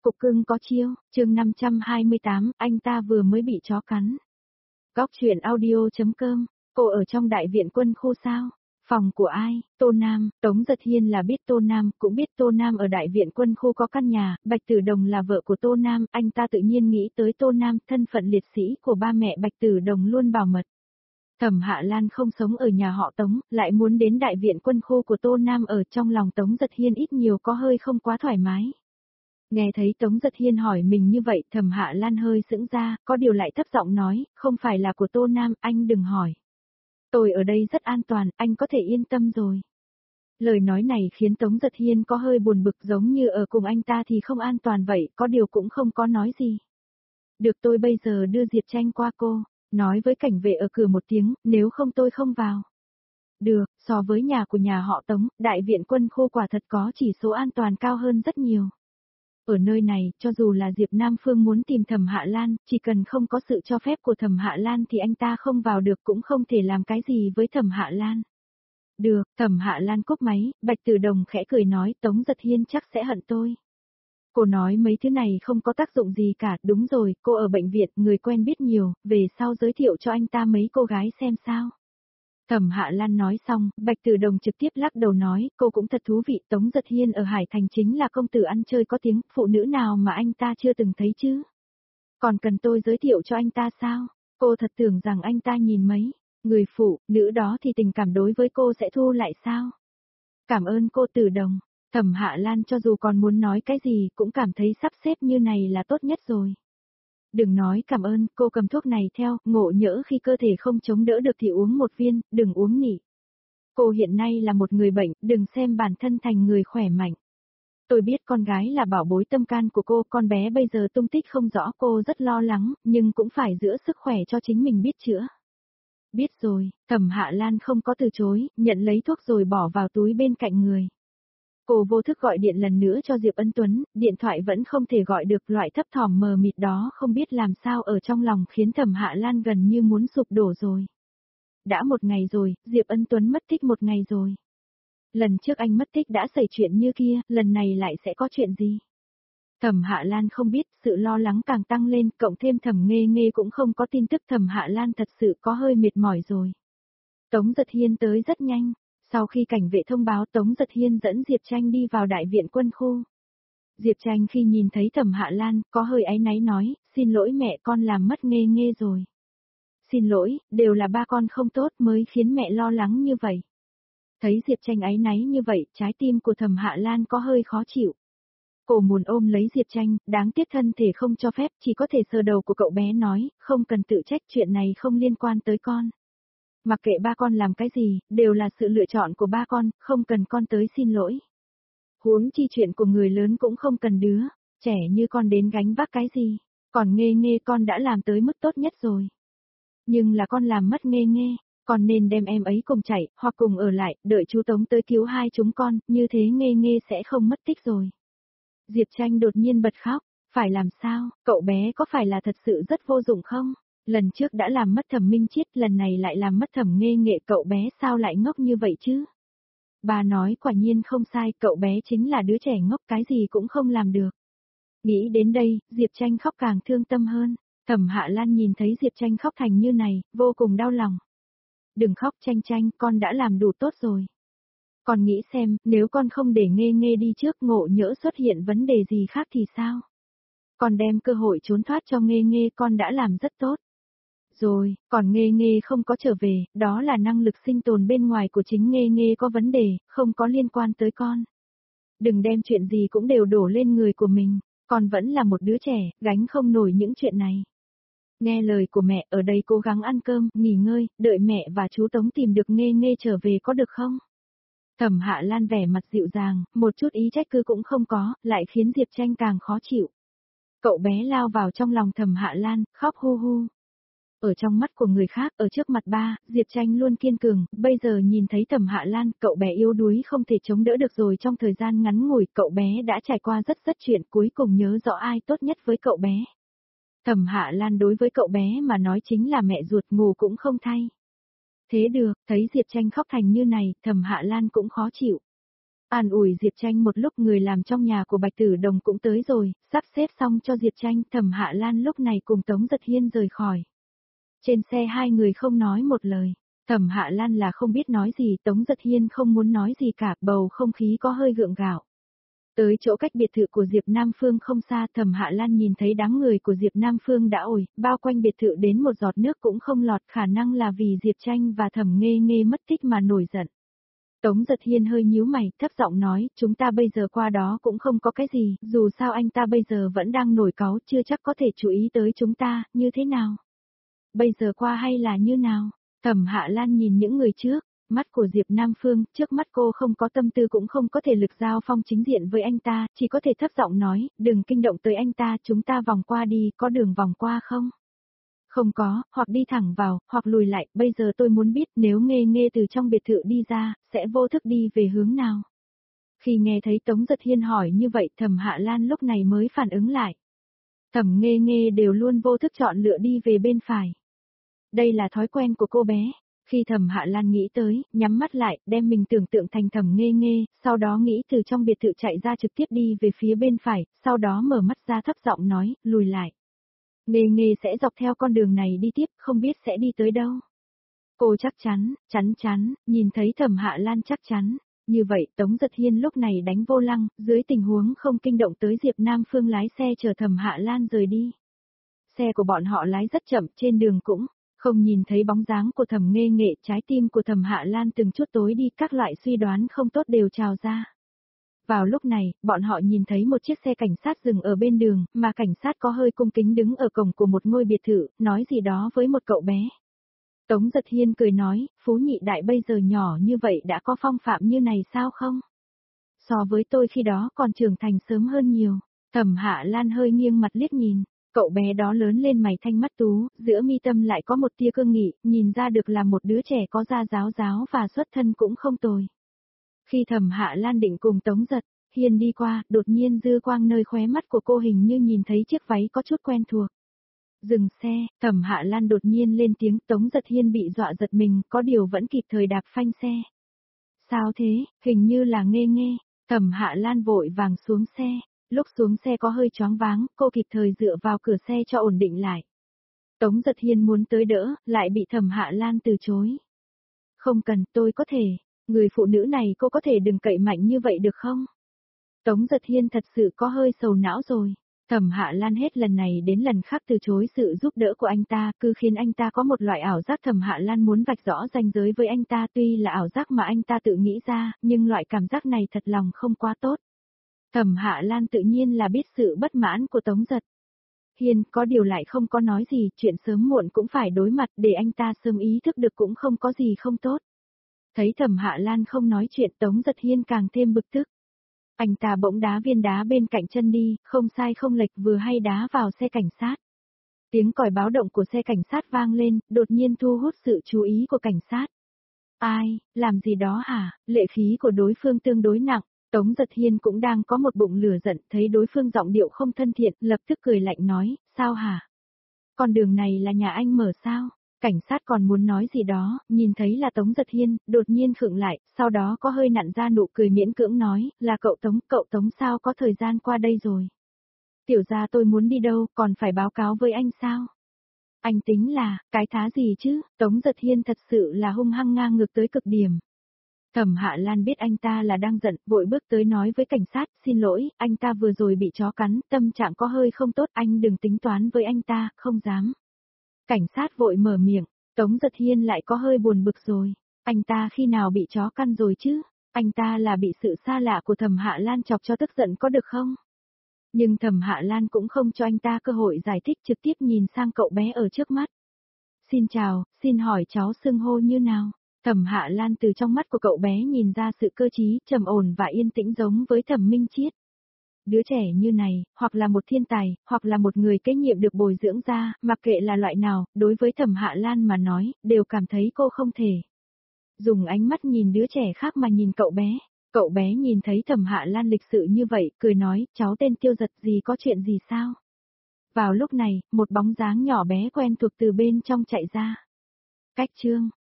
Cục cưng có chiêu, chương 528, anh ta vừa mới bị chó cắn. Góc truyện audio.com, cô ở trong đại viện quân khu sao? Phòng của ai? Tô Nam, Tống Giật Hiên là biết Tô Nam, cũng biết Tô Nam ở đại viện quân khu có căn nhà, Bạch Tử Đồng là vợ của Tô Nam, anh ta tự nhiên nghĩ tới Tô Nam, thân phận liệt sĩ của ba mẹ Bạch Tử Đồng luôn bảo mật. Thẩm Hạ Lan không sống ở nhà họ Tống, lại muốn đến đại viện quân khu của Tô Nam ở trong lòng Tống Giật Hiên ít nhiều có hơi không quá thoải mái. Nghe thấy Tống Giật Hiên hỏi mình như vậy, Thẩm Hạ Lan hơi sững ra, có điều lại thấp giọng nói, không phải là của Tô Nam, anh đừng hỏi. Tôi ở đây rất an toàn, anh có thể yên tâm rồi. Lời nói này khiến Tống Giật Hiên có hơi buồn bực, giống như ở cùng anh ta thì không an toàn vậy, có điều cũng không có nói gì. Được, tôi bây giờ đưa Diệp Tranh qua cô, nói với cảnh vệ ở cửa một tiếng, nếu không tôi không vào. Được, so với nhà của nhà họ Tống, đại viện quân khu quả thật có chỉ số an toàn cao hơn rất nhiều. Ở nơi này, cho dù là Diệp Nam Phương muốn tìm Thẩm Hạ Lan, chỉ cần không có sự cho phép của Thẩm Hạ Lan thì anh ta không vào được, cũng không thể làm cái gì với Thẩm Hạ Lan. Được, Thẩm Hạ Lan cúp máy, Bạch Tử Đồng khẽ cười nói, Tống Giật Hiên chắc sẽ hận tôi. Cô nói mấy thứ này không có tác dụng gì cả, đúng rồi, cô ở bệnh viện, người quen biết nhiều, về sau giới thiệu cho anh ta mấy cô gái xem sao. Thẩm Hạ Lan nói xong, Bạch Tử Đồng trực tiếp lắc đầu nói, cô cũng thật thú vị, Tống Giật Hiên ở Hải Thành chính là công tử ăn chơi có tiếng, phụ nữ nào mà anh ta chưa từng thấy chứ. Còn cần tôi giới thiệu cho anh ta sao? Cô thật tưởng rằng anh ta nhìn mấy người phụ nữ đó thì tình cảm đối với cô sẽ thu lại sao? Cảm ơn cô Tử Đồng. Thẩm Hạ Lan cho dù còn muốn nói cái gì cũng cảm thấy sắp xếp như này là tốt nhất rồi. Đừng nói cảm ơn, cô cầm thuốc này theo, ngộ nhỡ khi cơ thể không chống đỡ được thì uống một viên, đừng uống nhỉ. Cô hiện nay là một người bệnh, đừng xem bản thân thành người khỏe mạnh. Tôi biết con gái là bảo bối tâm can của cô, con bé bây giờ tung tích không rõ, cô rất lo lắng, nhưng cũng phải giữ sức khỏe cho chính mình biết chữa. Biết rồi, Thẩm Hạ Lan không có từ chối, nhận lấy thuốc rồi bỏ vào túi bên cạnh người. Cô vô thức gọi điện lần nữa cho Diệp Ân Tuấn, điện thoại vẫn không thể gọi được, loại thấp thỏm mờ mịt đó không biết làm sao ở trong lòng khiến Thẩm Hạ Lan gần như muốn sụp đổ rồi. Đã một ngày rồi, Diệp Ân Tuấn mất tích một ngày rồi. Lần trước anh mất tích đã xảy chuyện như kia, lần này lại sẽ có chuyện gì? Thẩm Hạ Lan không biết, sự lo lắng càng tăng lên, cộng thêm Thẩm Nghê Nghê cũng không có tin tức, Thẩm Hạ Lan thật sự có hơi mệt mỏi rồi. Tống Giật Hiên tới rất nhanh. Sau khi cảnh vệ thông báo, Tống Giật Hiên dẫn Diệp Tranh đi vào đại viện quân khu. Diệp Tranh khi nhìn thấy Thẩm Hạ Lan, có hơi áy náy nói, xin lỗi mẹ, con làm mất Nghê Nghê rồi. Xin lỗi, đều là ba con không tốt mới khiến mẹ lo lắng như vậy. Thấy Diệp Tranh áy náy như vậy, trái tim của Thẩm Hạ Lan có hơi khó chịu. Cô muốn ôm lấy Diệp Tranh, đáng tiếc thân thể không cho phép, chỉ có thể sờ đầu của cậu bé nói, không cần tự trách, chuyện này không liên quan tới con. Mặc kệ ba con làm cái gì, đều là sự lựa chọn của ba con, không cần con tới xin lỗi. Huống chi chuyện của người lớn cũng không cần đứa, trẻ như con đến gánh vác cái gì, còn Nghê Nghê con đã làm tới mức tốt nhất rồi. Nhưng là con làm mất Nghê Nghê, con nên đem em ấy cùng chạy, hoặc cùng ở lại, đợi chú Tống tới cứu hai chúng con, như thế Nghê Nghê sẽ không mất tích rồi. Diệp Tranh đột nhiên bật khóc, phải làm sao, cậu bé có phải là thật sự rất vô dụng không? Lần trước đã làm mất Thẩm Minh Chiết, lần này lại làm mất Thẩm Nghê Nghệ, cậu bé sao lại ngốc như vậy chứ? Bà nói quả nhiên không sai, cậu bé chính là đứa trẻ ngốc, cái gì cũng không làm được. Nghĩ đến đây, Diệp Tranh khóc càng thương tâm hơn. Thẩm Hạ Lan nhìn thấy Diệp Tranh khóc thành như này, vô cùng đau lòng. Đừng khóc Tranh Tranh, con đã làm đủ tốt rồi. Con nghĩ xem, nếu con không để Nghê Nghê đi trước, ngộ nhỡ xuất hiện vấn đề gì khác thì sao? Con đem cơ hội trốn thoát cho Nghê Nghê, con đã làm rất tốt. Rồi, còn Nghê Nghê không có trở về, đó là năng lực sinh tồn bên ngoài của chính Nghê Nghê có vấn đề, không có liên quan tới con. Đừng đem chuyện gì cũng đều đổ lên người của mình, con vẫn là một đứa trẻ, gánh không nổi những chuyện này. Nghe lời của mẹ, ở đây cố gắng ăn cơm, nghỉ ngơi, đợi mẹ và chú Tống tìm được Nghê Nghê trở về có được không? Thẩm Hạ Lan vẻ mặt dịu dàng, một chút ý trách cứ cũng không có, lại khiến Diệp Tranh càng khó chịu. Cậu bé lao vào trong lòng Thẩm Hạ Lan, khóc hu hu. Ở trong mắt của người khác, ở trước mặt ba, Diệp Tranh luôn kiên cường, bây giờ nhìn thấy Thẩm Hạ Lan, cậu bé yếu đuối không thể chống đỡ được rồi, trong thời gian ngắn ngủi, cậu bé đã trải qua rất chuyện, cuối cùng nhớ rõ ai tốt nhất với cậu bé. Thẩm Hạ Lan đối với cậu bé mà nói chính là mẹ ruột, ngủ cũng không thay. Thế được, thấy Diệp Tranh khóc thành như này, Thẩm Hạ Lan cũng khó chịu. An ủi Diệp Tranh một lúc, người làm trong nhà của Bạch Tử Đồng cũng tới rồi, sắp xếp xong cho Diệp Tranh. Thẩm Hạ Lan lúc này cùng Tống Giật Hiên rời khỏi. Trên xe hai người không nói một lời. Thẩm Hạ Lan là không biết nói gì, Tống Giật Hiên không muốn nói gì cả, bầu không khí có hơi gượng gạo. Tới chỗ cách biệt thự của Diệp Nam Phương không xa, Thẩm Hạ Lan nhìn thấy đám người của Diệp Nam Phương đã ổi, bao quanh biệt thự đến một giọt nước cũng không lọt, khả năng là vì Diệp Tranh và Thẩm Nghê Nghê mất tích mà nổi giận. Tống Giật Hiên hơi nhíu mày, thấp giọng nói, chúng ta bây giờ qua đó cũng không có cái gì, dù sao anh ta bây giờ vẫn đang nổi cáu, chưa chắc có thể chú ý tới chúng ta, như thế nào? Bây giờ qua hay là như nào? Thẩm Hạ Lan nhìn những người trước, mắt của Diệp Nam Phương, trước mắt cô không có tâm tư cũng không có thể lực giao phong chính diện với anh ta, chỉ có thể thấp giọng nói, đừng kinh động tới anh ta, chúng ta vòng qua đi, có đường vòng qua không? Không có, hoặc đi thẳng vào, hoặc lùi lại, bây giờ tôi muốn biết nếu Nghê Nghê từ trong biệt thự đi ra, sẽ vô thức đi về hướng nào? Khi nghe thấy Tống Giật Hiên hỏi như vậy, Thẩm Hạ Lan lúc này mới phản ứng lại. Thẩm Nghê Nghê đều luôn vô thức chọn lựa đi về bên phải. Đây là thói quen của cô bé. Khi Thẩm Hạ Lan nghĩ tới, nhắm mắt lại, đem mình tưởng tượng thành Thẩm Nghê Nghê, sau đó nghĩ từ trong biệt thự chạy ra trực tiếp đi về phía bên phải, sau đó mở mắt ra thấp giọng nói, lùi lại. Nghê Nghê sẽ dọc theo con đường này đi tiếp, không biết sẽ đi tới đâu. Cô chắc chắn, chắn, nhìn thấy Thẩm Hạ Lan chắc chắn. Như vậy Tống Giật Hiên lúc này đánh vô lăng, dưới tình huống không kinh động tới Diệp Nam Phương lái xe chở Thẩm Hạ Lan rời đi. Xe của bọn họ lái rất chậm, trên đường cũng không nhìn thấy bóng dáng của Thẩm Nghê Nghê, trái tim của Thẩm Hạ Lan từng chút tối đi, các loại suy đoán không tốt đều trào ra. Vào lúc này, bọn họ nhìn thấy một chiếc xe cảnh sát dừng ở bên đường, mà cảnh sát có hơi cung kính đứng ở cổng của một ngôi biệt thự, nói gì đó với một cậu bé. Tống Giật Hiên cười nói, Phú Nhị Đại bây giờ nhỏ như vậy đã có phong phạm như này sao không? So với tôi khi đó còn trưởng thành sớm hơn nhiều. Thẩm Hạ Lan hơi nghiêng mặt liếc nhìn. Cậu bé đó lớn lên mày thanh mắt tú, giữa mi tâm lại có một tia cương nghị, nhìn ra được là một đứa trẻ có da giáo và xuất thân cũng không tồi. Khi Thẩm Hạ Lan định cùng Tống Giật Hiên đi qua, đột nhiên dư quang nơi khóe mắt của cô hình như nhìn thấy chiếc váy có chút quen thuộc. Dừng xe, Thẩm Hạ Lan đột nhiên lên tiếng, Tống Giật Hiên bị dọa giật mình, có điều vẫn kịp thời đạp phanh xe. Sao thế, hình như là Nghê Nghê. Thẩm Hạ Lan vội vàng xuống xe. Lúc xuống xe có hơi choáng váng, cô kịp thời dựa vào cửa xe cho ổn định lại. Tống Giật Hiên muốn tới đỡ, lại bị Thẩm Hạ Lan từ chối. Không cần, tôi có thể. Người phụ nữ này cô có thể đừng cậy mạnh như vậy được không? Tống Giật Hiên thật sự có hơi sầu não rồi. Thẩm Hạ Lan hết lần này đến lần khác từ chối sự giúp đỡ của anh ta, cứ khiến anh ta có một loại ảo giác Thẩm Hạ Lan muốn vạch rõ ranh giới với anh ta, tuy là ảo giác mà anh ta tự nghĩ ra, nhưng loại cảm giác này thật lòng không quá tốt. Thẩm Hạ Lan tự nhiên là biết sự bất mãn của Tống Giật Hiên, có điều lại không có nói gì, chuyện sớm muộn cũng phải đối mặt, để anh ta sớm ý thức được cũng không có gì không tốt. Thấy Thẩm Hạ Lan không nói chuyện, Tống Giật Hiên càng thêm bực tức. Anh ta bỗng đá viên đá bên cạnh chân đi, không sai không lệch vừa hay đá vào xe cảnh sát. Tiếng còi báo động của xe cảnh sát vang lên, đột nhiên thu hút sự chú ý của cảnh sát. Ai, làm gì đó hả? Lệ khí của đối phương tương đối nặng. Tống Giật Hiên cũng đang có một bụng lửa giận, thấy đối phương giọng điệu không thân thiện, lập tức cười lạnh nói, sao hả? Con đường này là nhà anh mở sao? Cảnh sát còn muốn nói gì đó, nhìn thấy là Tống Giật Hiên, đột nhiên khựng lại, sau đó có hơi nặn ra nụ cười miễn cưỡng nói, là cậu Tống sao có thời gian qua đây rồi? Tiểu gia tôi muốn đi đâu, còn phải báo cáo với anh sao? Anh tính là, cái thá gì chứ, Tống Giật Hiên thật sự là hung hăng ngang ngược tới cực điểm. Thẩm Hạ Lan biết anh ta là đang giận, vội bước tới nói với cảnh sát, xin lỗi, anh ta vừa rồi bị chó cắn, tâm trạng có hơi không tốt, anh đừng tính toán với anh ta, không dám. Cảnh sát vội mở miệng, Tống Giật Hiên lại có hơi buồn bực rồi, anh ta khi nào bị chó căn rồi chứ, anh ta là bị sự xa lạ của Thẩm Hạ Lan chọc cho tức giận có được không? Nhưng Thẩm Hạ Lan cũng không cho anh ta cơ hội giải thích, trực tiếp nhìn sang cậu bé ở trước mắt. Xin chào, xin hỏi cháu xưng hô như nào? Thẩm Hạ Lan từ trong mắt của cậu bé nhìn ra sự cơ trí, trầm ổn và yên tĩnh giống với Thẩm Minh Chiết. Đứa trẻ như này, hoặc là một thiên tài, hoặc là một người kế nhiệm được bồi dưỡng ra, mặc kệ là loại nào, đối với Thẩm Hạ Lan mà nói, đều cảm thấy cô không thể. Dùng ánh mắt nhìn đứa trẻ khác mà nhìn cậu bé. Cậu bé nhìn thấy Thẩm Hạ Lan lịch sự như vậy, cười nói, cháu tên Tiêu Giật, gì có chuyện gì sao? Vào lúc này, một bóng dáng nhỏ bé quen thuộc từ bên trong chạy ra. Cách chương